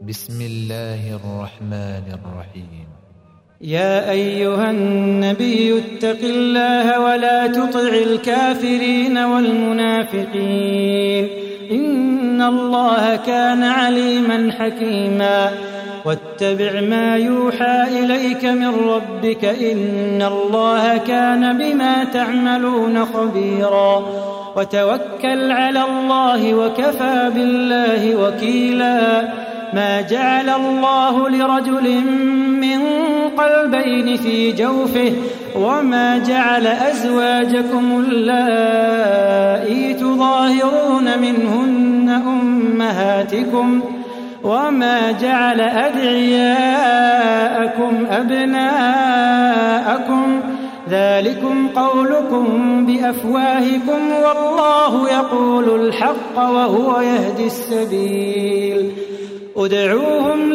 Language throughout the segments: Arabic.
بسم الله الرحمن الرحيم. يا أيها النبي اتق الله ولا تطع الكافرين والمنافقين إن الله كان عليما حكيما واتبع ما يوحى إليك من ربك إن الله كان بما تعملون خبيرا وتوكل على الله وكفى بالله وكيلا ما جعل الله لرجل من قلبين في جوفه وما جعل أزواجكم اللائي تظاهرون منهن أمهاتكم وما جعل أدعياءكم أبناءكم ذلكم قولكم بأفواهكم والله يقول الحق وهو يهدي السبيل ادعوهم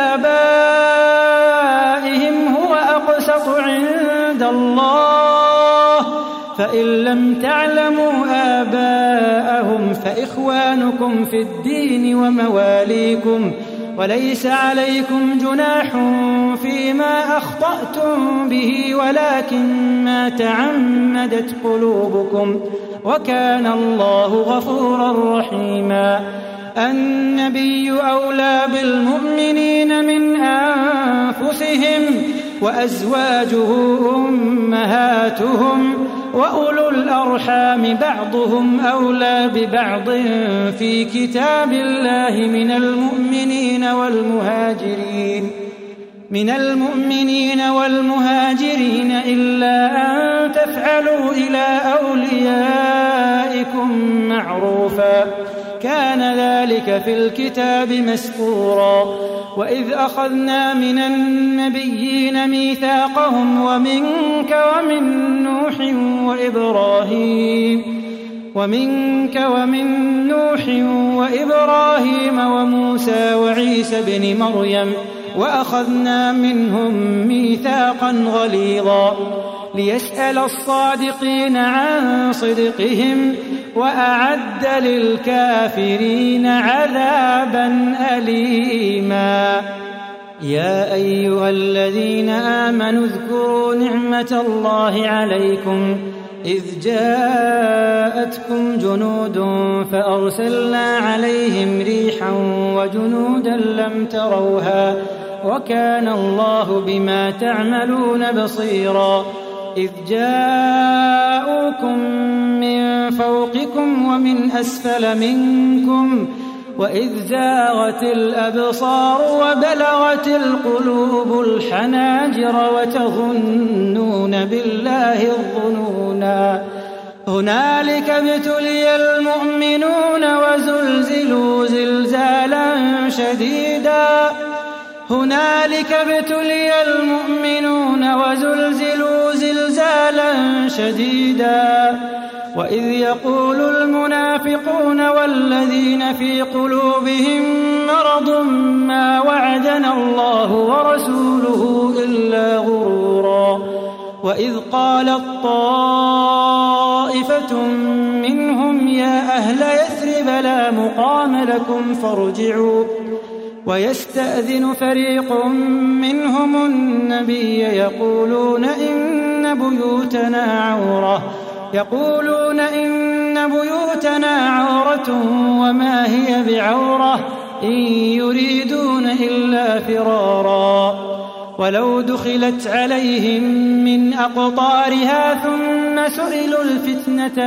لآبائهم هو أقسط عند الله فإن لم تعلموا آباءهم فإخوانكم في الدين ومواليكم وليس عليكم جناح فيما أخطأتم به ولكن ما تعمدت قلوبكم وكان الله غفورا رحيما النبي أولى بالمؤمنين من أنفسهم وأزواجه أمهاتهم وأولو الأرحام بعضهم أولى ببعض في كتاب الله من المؤمنين والمهاجرين إلا أن تفعلوا إلى أوليائكم معروفا كان ذلك في الكتاب مسطورا وإذ أخذنا من النبيين ميثاقهم ومنك ومن نوح وإبراهيم وموسى وعيسى بن مريم وأخذنا منهم ميثاقا غليظا ليسأل الصادقين عن صدقهم وأعد للكافرين عذابا أليما يا أيها الذين آمنوا اذكروا نعمة الله عليكم إذ جاءتكم جنود فأرسلنا عليهم ريحا وجنودا لم تروها وكان الله بما تعملون بصيرا إذ جاءوكم من فوقكم ومن أسفل منكم وإذ زاغت الأبصار وبلغت القلوب الحناجر وتظنون بالله الظنونا هنالك ابتلي المؤمنون وزلزلوا زلزالا شديدا وإذ يقول المنافقون والذين في قلوبهم مرض ما وعدنا الله ورسوله إلا غرورا وإذ قالت طائفة منهم يا أهل يثرب لا مقام لكم فارجعوا ويستأذن فريق منهم النبي يقولون إن بيوتنا عورة وما هي بعورة إن يريدون إلا فرارا ولو دخلت عليهم من أقطارها ثم سئلوا الفتنة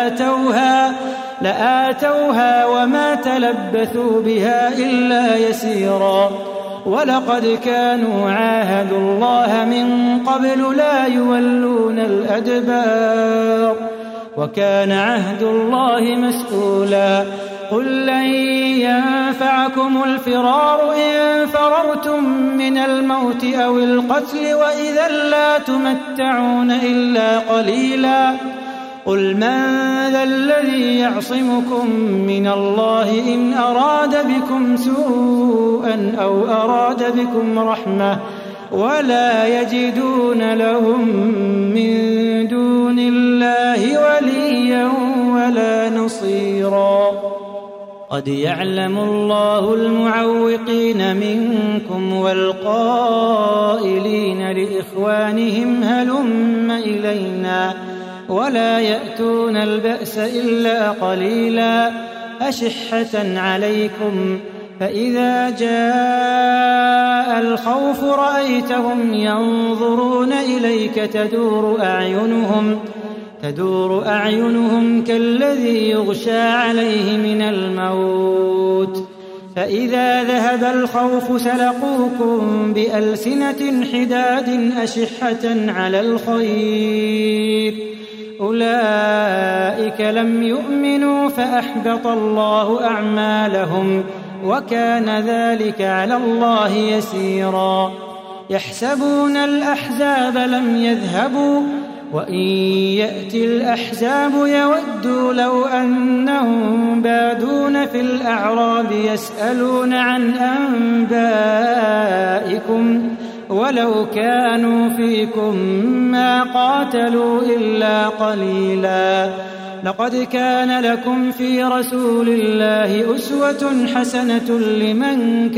لآتوها وما تلبثوا بها إلا يسيرا ولقد كانوا عاهدوا الله من قبل لا يولون الأدبار وكان عهد الله مسؤولا قل لن ينفعكم الفرار إن فررتم من الموت أو القتل وإذا لا تمتعون إلا قليلا قل من ذا الذي يعصمكم من الله إن أراد بكم سوءا أو أراد بكم رحمة ولا يجدون لهم من دون الله وليا ولا نصيرا قد يعلم الله المعوقين منكم والقائلين لإخوانهم هلم إلينا ولا يأتون البأس إلا قليلا أشحة عليكم فإذا جاء الخوف رأيتهم ينظرون إليك تدور أعينهم كالذي يغشى عليه من الموت فإذا ذهب الخوف سلقوكم بألسنة حداد أشحة على الخير أولئك لم يؤمنوا فأحبط الله أعمالهم وكان ذلك على الله يسيرا يحسبون الأحزاب لم يذهبوا وإن يأتي الأحزاب يودوا لو أنهم بادون في الأعراب يسألون عن أنبائكم ولو كانوا فيكم ما قاتلوا إلا قليلا لقد كان لكم في رسول الله أسوة حسنة لمن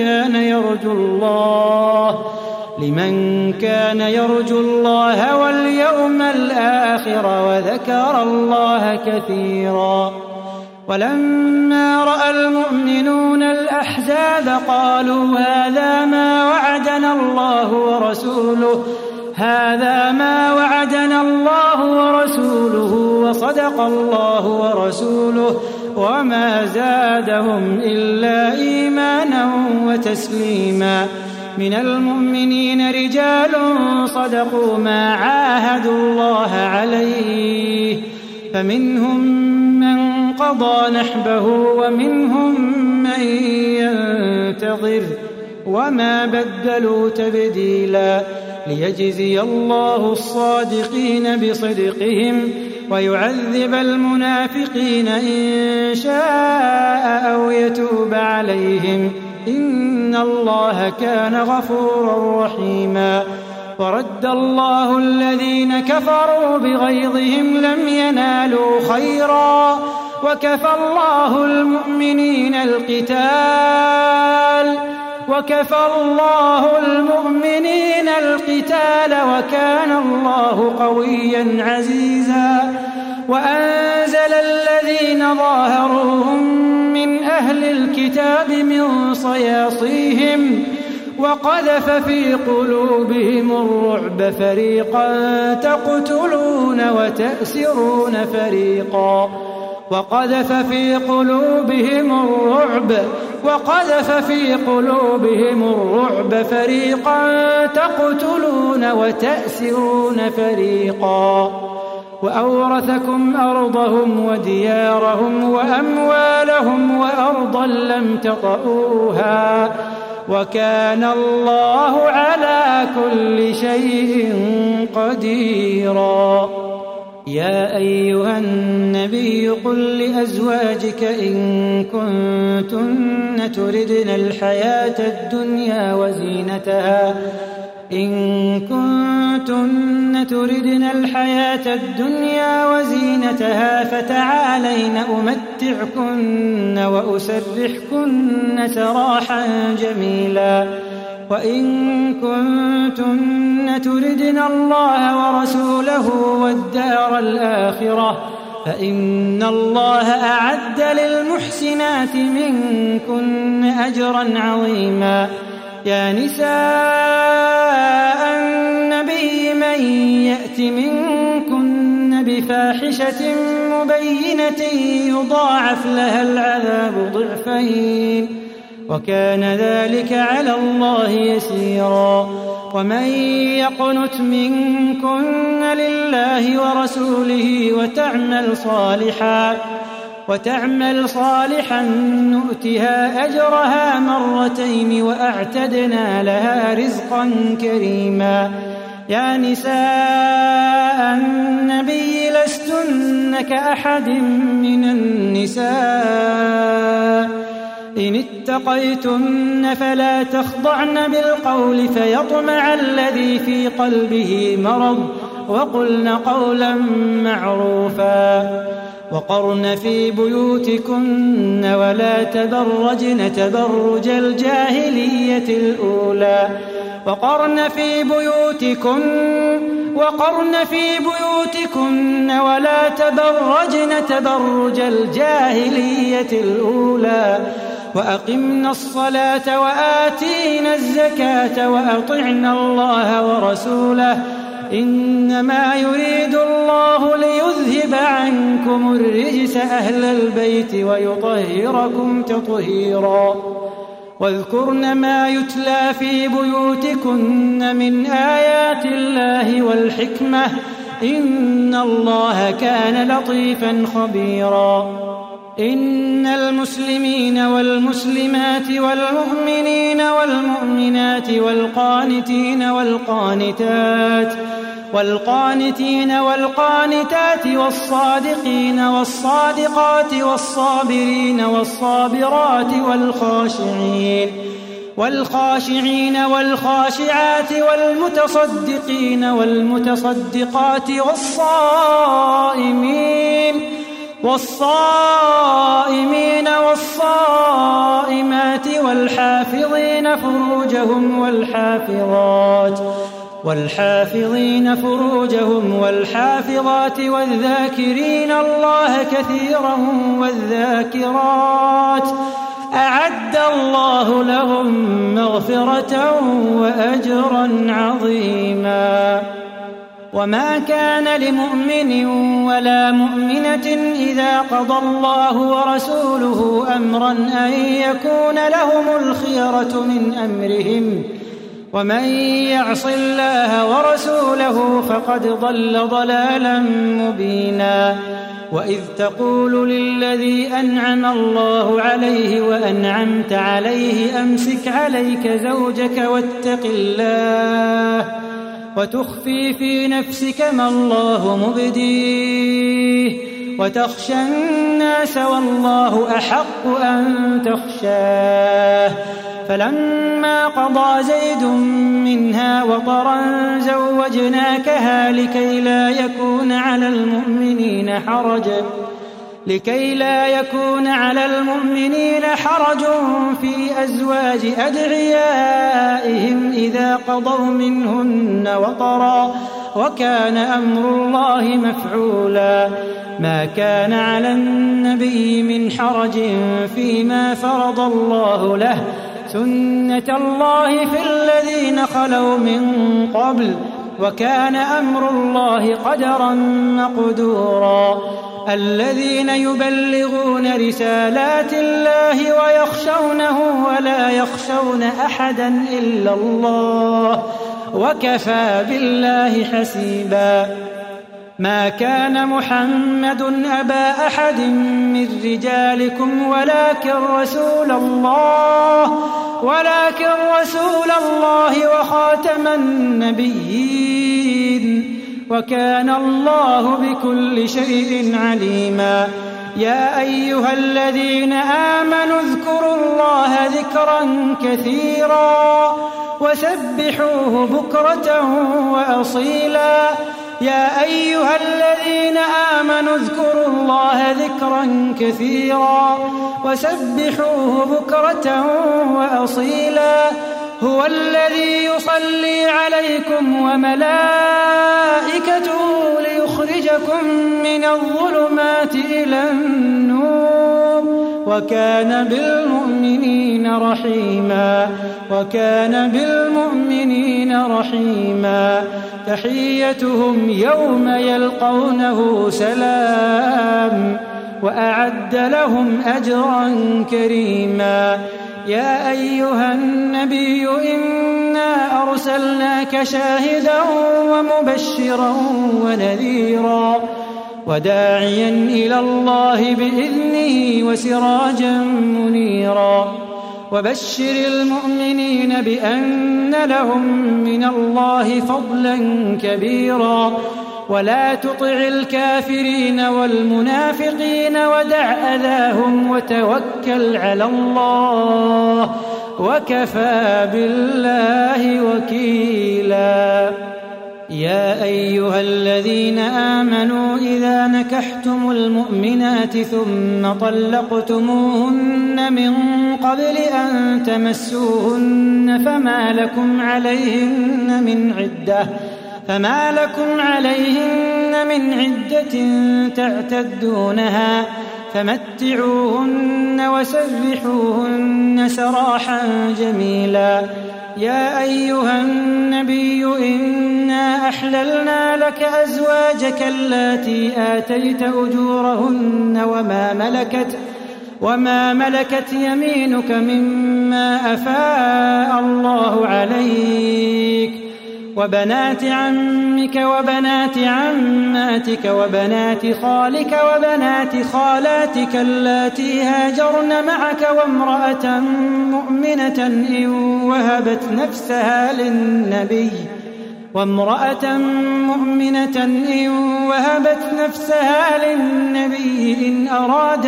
كان يرجو الله واليوم الآخر وذكر الله كثيرا ولما رأى المؤمنون الأحزاب قالوا هذا ما وعدنا الله ورسوله وصدق الله ورسوله وما زادهم إلا إيمانا وتسليما من المؤمنين رجال صدقوا ما عاهدوا الله عليه فمنهم من قضى نحبه ومنهم من ينتظر وما بدلوا تبديلا ليجزي الله الصادقين بصدقهم ويعذب المنافقين إن شاء أو يتوب عليهم إن الله كان غفورا رحيما ورد الله الذين كفروا بغيظهم لم ينالوا خيرا وكفى الله المؤمنين القتال وكان الله قويا عزيزا وأنزل الذين ظاهروهم من أهل الكتاب من صياصيهم وقذف في قلوبهم الرعب فريقا تقتلون وتأسرون فريقا وقذف في قلوبهم الرعب فريقا تقتلون وتأسرون فريقا وأورثكم أرضهم وديارهم وأموالهم وأرضا لم تطئوها وكان الله على كل شيء قديرا يا أيها النبي قل لأزواجك إن كنتن تردن الحياة الدنيا وزينتها فتعالين أمتعكن وأسرحكن سراحا جميلا وإن كنتن تردن الله ورسوله والدار الآخرة فإن الله أعد للمحسنات منكن أجرا عظيما يا نساء النبي من يأت منكن بفاحشة مبينة يضاعف لها العذاب ضعفين وكان ذلك على الله يسيرا ومن يقنت منكن لله ورسوله وتعمل صالحا نؤتها أجرها مرتين وأعتدنا لها رزقا كريما يا نساء النبي لستن كأحد من النساء إن اتقيتن فلا تخضعن بالقول فيطمع الذي في قلبه مرض وقلن قولا معروفا وقرن في بيوتكن ولا تبرجن تبرج الجاهلية الأولى وقرن في بيوتكن ولا تبرجن تبرج الجاهلية الأولى وأقمنا الصلاة وآتينا الزكاة وأطعنا الله ورسوله إنما يريد الله ليذهب عنكم الرجس أهل البيت ويطهركم تطهيرا واذكرن ما يتلى في بيوتكن من آيات الله والحكمة إن الله كان لطيفا خبيرا إن المسلمين والمسلمات والمؤمنين والمؤمنات والقانتين والقانتات والصادقين والصادقات والصابرين والصابرات والخاشعين والخاشعات والمتصدقين والمتصدقات والصائمين والصائمات والحافظين فروجهم والحافظات والذاكرين الله كثيرا والذاكرات أعد الله لهم مغفرة وأجرا عظيما وما كان لمؤمن ولا مؤمنة إذا قضى الله ورسوله أمرا أن يكون لهم الخيرة من أمرهم ومن يعص الله ورسوله فقد ضل ضلالا مبينا وإذ تقول للذي أنعم الله عليه وأنعمت عليه أمسك عليك زوجك واتق الله وتخفي في نفسك ما الله مبديه وتخشى الناس والله أحق أن تخشاه فلما قضى زيد منها وطرا زوجناكها لكي لا يكون على المؤمنين حرج في أزواج أدعيائهم إذا قضوا منهن وطرا وكان أمر الله مفعولا ما كان على النبي من حرج فيما فرض الله له سنة الله في الذين خلوا من قبل وكان أمر الله قدرا مقدورا الذين يبلغون رسالات الله ويخشونه ولا يخشون أحدا إلا الله وكفى بالله حسيبا ما كان محمد أبا أحد من رجالكم ولكن رسول الله وخاتم النبيين وكان الله بكل شيء عليما يا أيها الذين آمنوا اذكروا الله ذكرا كثيرا وسبحوه بكرة وأصيلا يا أيها الذين آمنوا اذكروا الله ذكرا كثيرا وسبحوه بكرة وأصيلا هو الذي يصلي عليكم وملائكته ليخرجكم من الظلمات إلى النور وكان بالمؤمنين رحيما تحيتهم يوم يلقونه سلام وأعد لهم أجرا كريما يا أيها النبي إنا أرسلناك شاهدا ومبشرا ونذيرا وداعيا إلى الله بإذنه وسراجا منيرا وبشر المؤمنين بأن لهم من الله فضلا كبيرا ولا تطع الكافرين والمنافقين ودع أذاهم وتوكل على الله وكفى بالله وكيلا يا أيها الذين آمنوا إذا نكحتم المؤمنات ثم طلقتموهن من قبل أن تمسوهن فما لكم عليهن من عدة تعتدونها فمتعوهن وسرحوهن سراحا جميلا. يا أيها النبي إنا أحللنا لك أزواجك اللاتي آتيت أجورهن وما ملكت يمينك مما أفاء الله عليك وبنات عمك وبنات عماتك وبنات خالك وبنات خالاتك اللاتي هاجرن معك وامرأة مؤمنة إن وهبت نفسها للنبي إن أراد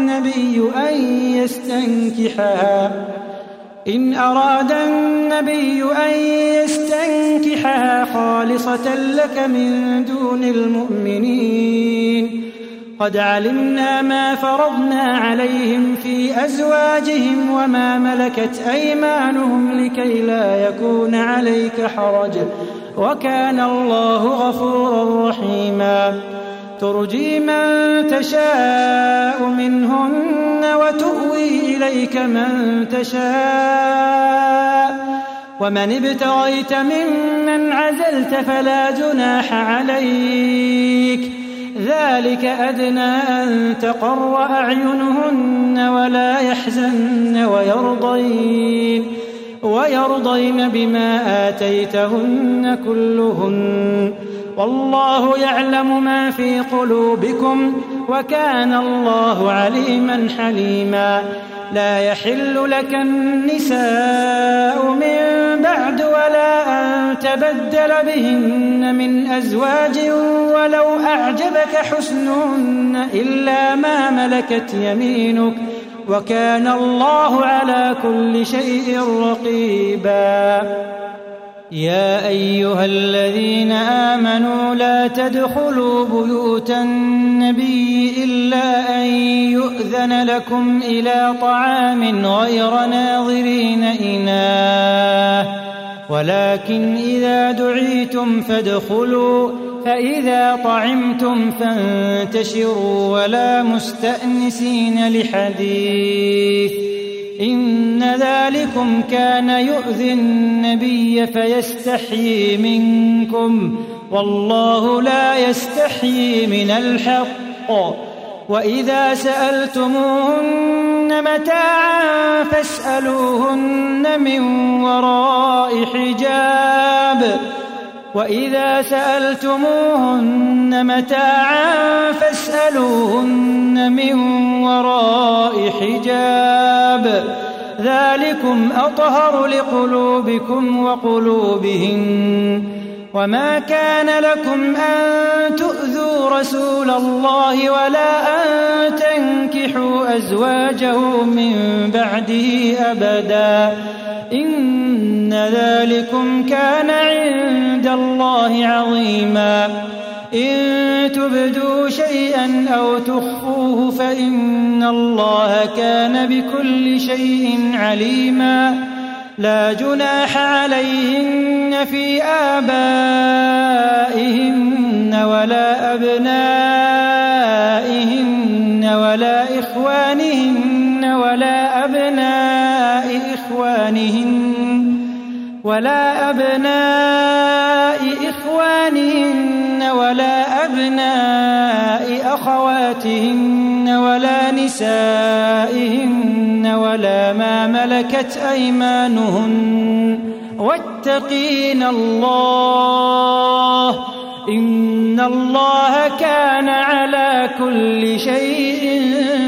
النبي أن يستنكحها خالصة لك من دون المؤمنين. قد علمنا ما فرضنا عليهم في أزواجهم وما ملكت أيمانهم لكي لا يكون عليك حرج وكان الله غفورا رحيما. ترجي من تشاء منهن وتؤوي إليك من تشاء ومن ابتغيت ممن عزلت فلا جناح عليك ذلك أدنى أن تقر أعينهن ولا يحزن ويرضين بما آتيتهن كلهن والله يعلم ما في قلوبكم وكان الله عليما حليما. لا يحل لك النساء من بعد ولا أن تبدل بهن من أزواج ولو أعجبك حسنهن إلا ما ملكت يمينك وكان الله على كل شيء رقيبا. يا أيها الذين آمنوا لا تدخلوا بيوت النبي إلا أن يؤذن لكم إلى طعام غير ناظرين إناه ولكن إذا دعيتم فادخلوا فإذا طعمتم فانتشروا ولا مستأنسين لحديث إن ذلكم كان يؤذي النبي فيستحيي منكم والله لا يستحيي من الحق. وإذا سألتموهن متاعا فاسألوهن من وراء حجاب ذلكم أطهر لقلوبكم وقلوبهن. وما كان لكم أن تؤذوا رسول الله ولا أن تنكحوا أزواجه من بعده أبدا إن ذلكم كان عند الله عظيما. إن تبدوا شيئا أو تخفوه فإن الله كان بكل شيء عليما. لا جناح عليهن في آبائهن ولا أبنائهن ولا إخوانهن ولا أبناء أخواتهن ولا نسائهن ولا ما ملكت أيمانهن واتقين الله إن الله كان على كل شيء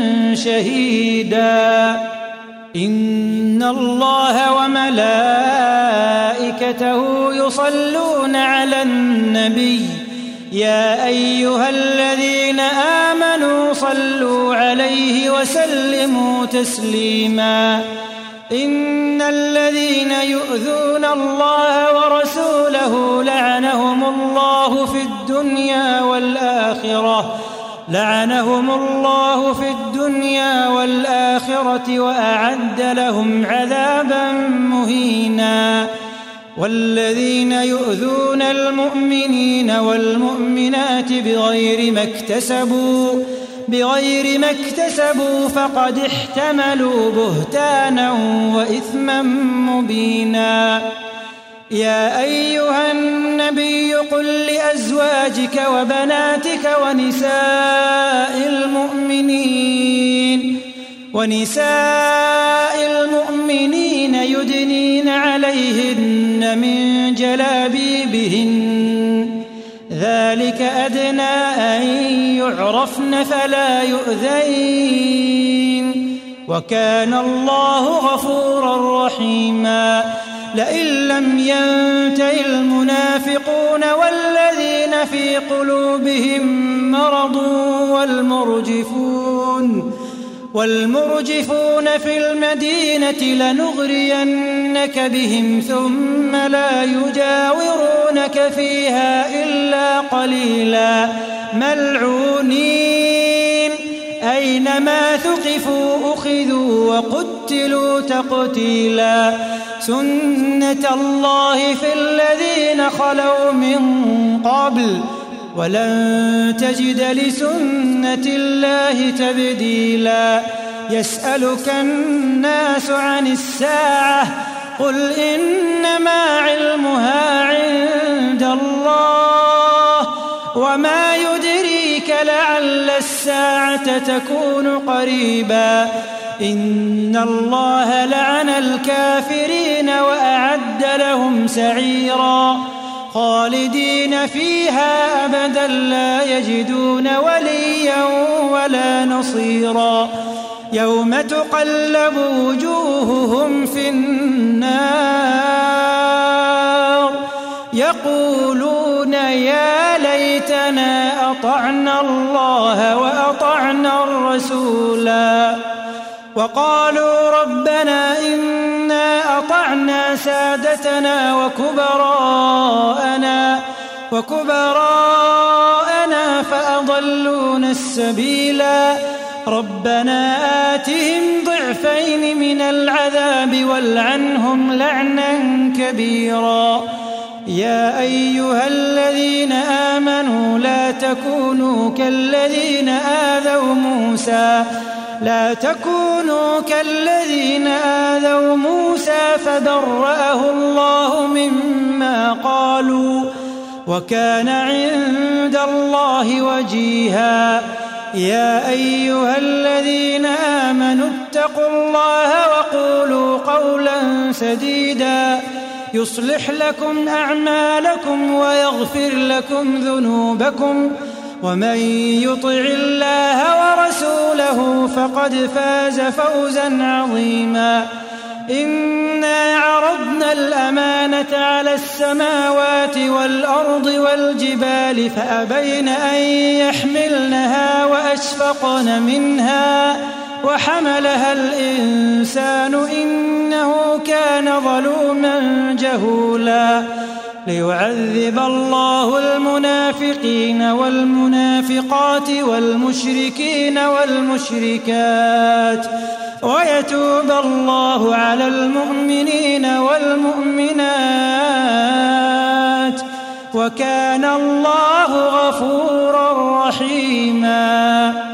شهيدا. إن الله وملائكته يصلون على النبي يا أيها الذين آمنوا صلوا عليه وسلموا تسليما. إن الذين يؤذون الله ورسوله لعنهم الله الدنيا والآخرة لعنهم الله في الدنيا والآخرة وأعد لهم عذابا مهينا. والذين يؤذون المؤمنين والمؤمنات بغير ما اكتسبوا فقد احتملوا بهتانا وإثما مبينا. يا أيها النبي قل لأزواجك وبناتك ونساء المؤمنين يدنين عليهن من جلابيبهن ذلك أدنى أن يعرفن فلا يؤذين وكان الله غفورا رحيما. لئن لم ينته المنافقون والذين في قلوبهم مرض والمرجفون في المدينة لنغرينك بهم ثم لا يجاورونك فيها إلا قليلا ملعونين أينما ثقفوا أخذوا وقتلوا تقتيلا. سنة الله في الذين خلوا من قبل ولن تجد لسنة الله تبديلا. يسألك الناس عن الساعة قل إنما علمها عند الله وما يدريك لعل الساعة تكون قريبا. إن الله لعن الكافرين وأعد لهم سعيرا خالدين فيها أبدا لا يجدون وليا ولا نصيرا. يوم تقلب وجوههم في النار يقولون يا ليتنا أطعنا الله وأطعنا الرسولا وقالوا ربنا إنا أطعنا سادتنا وكبراءنا فأضلونا السبيلا. ربنا آتهم ضعفين من العذاب والعنهم لعنا كبيرا. يا أيها الذين آمنوا لا تكونوا كالذين آذوا موسى فبرأه الله مما قالوا وكان عند الله وجيها. يا أيها الذين آمنوا اتقوا الله وقولوا قولا سديدا يصلح لكم أعمالكم ويغفر لكم ذنوبكم ومن يطع الله ورسوله فقد فاز فوزا عظيما. إنا عرضنا الأمانة على السماوات والأرض والجبال فأبين أن يحملنها وأشفقن منها وحملها الإنسان إنه كان ظلوما جهولا. ليعذب الله المنافقين والمنافقات والمشركين والمشركات ويتوب الله على المؤمنين والمؤمنات وكان الله غفورا رحيما.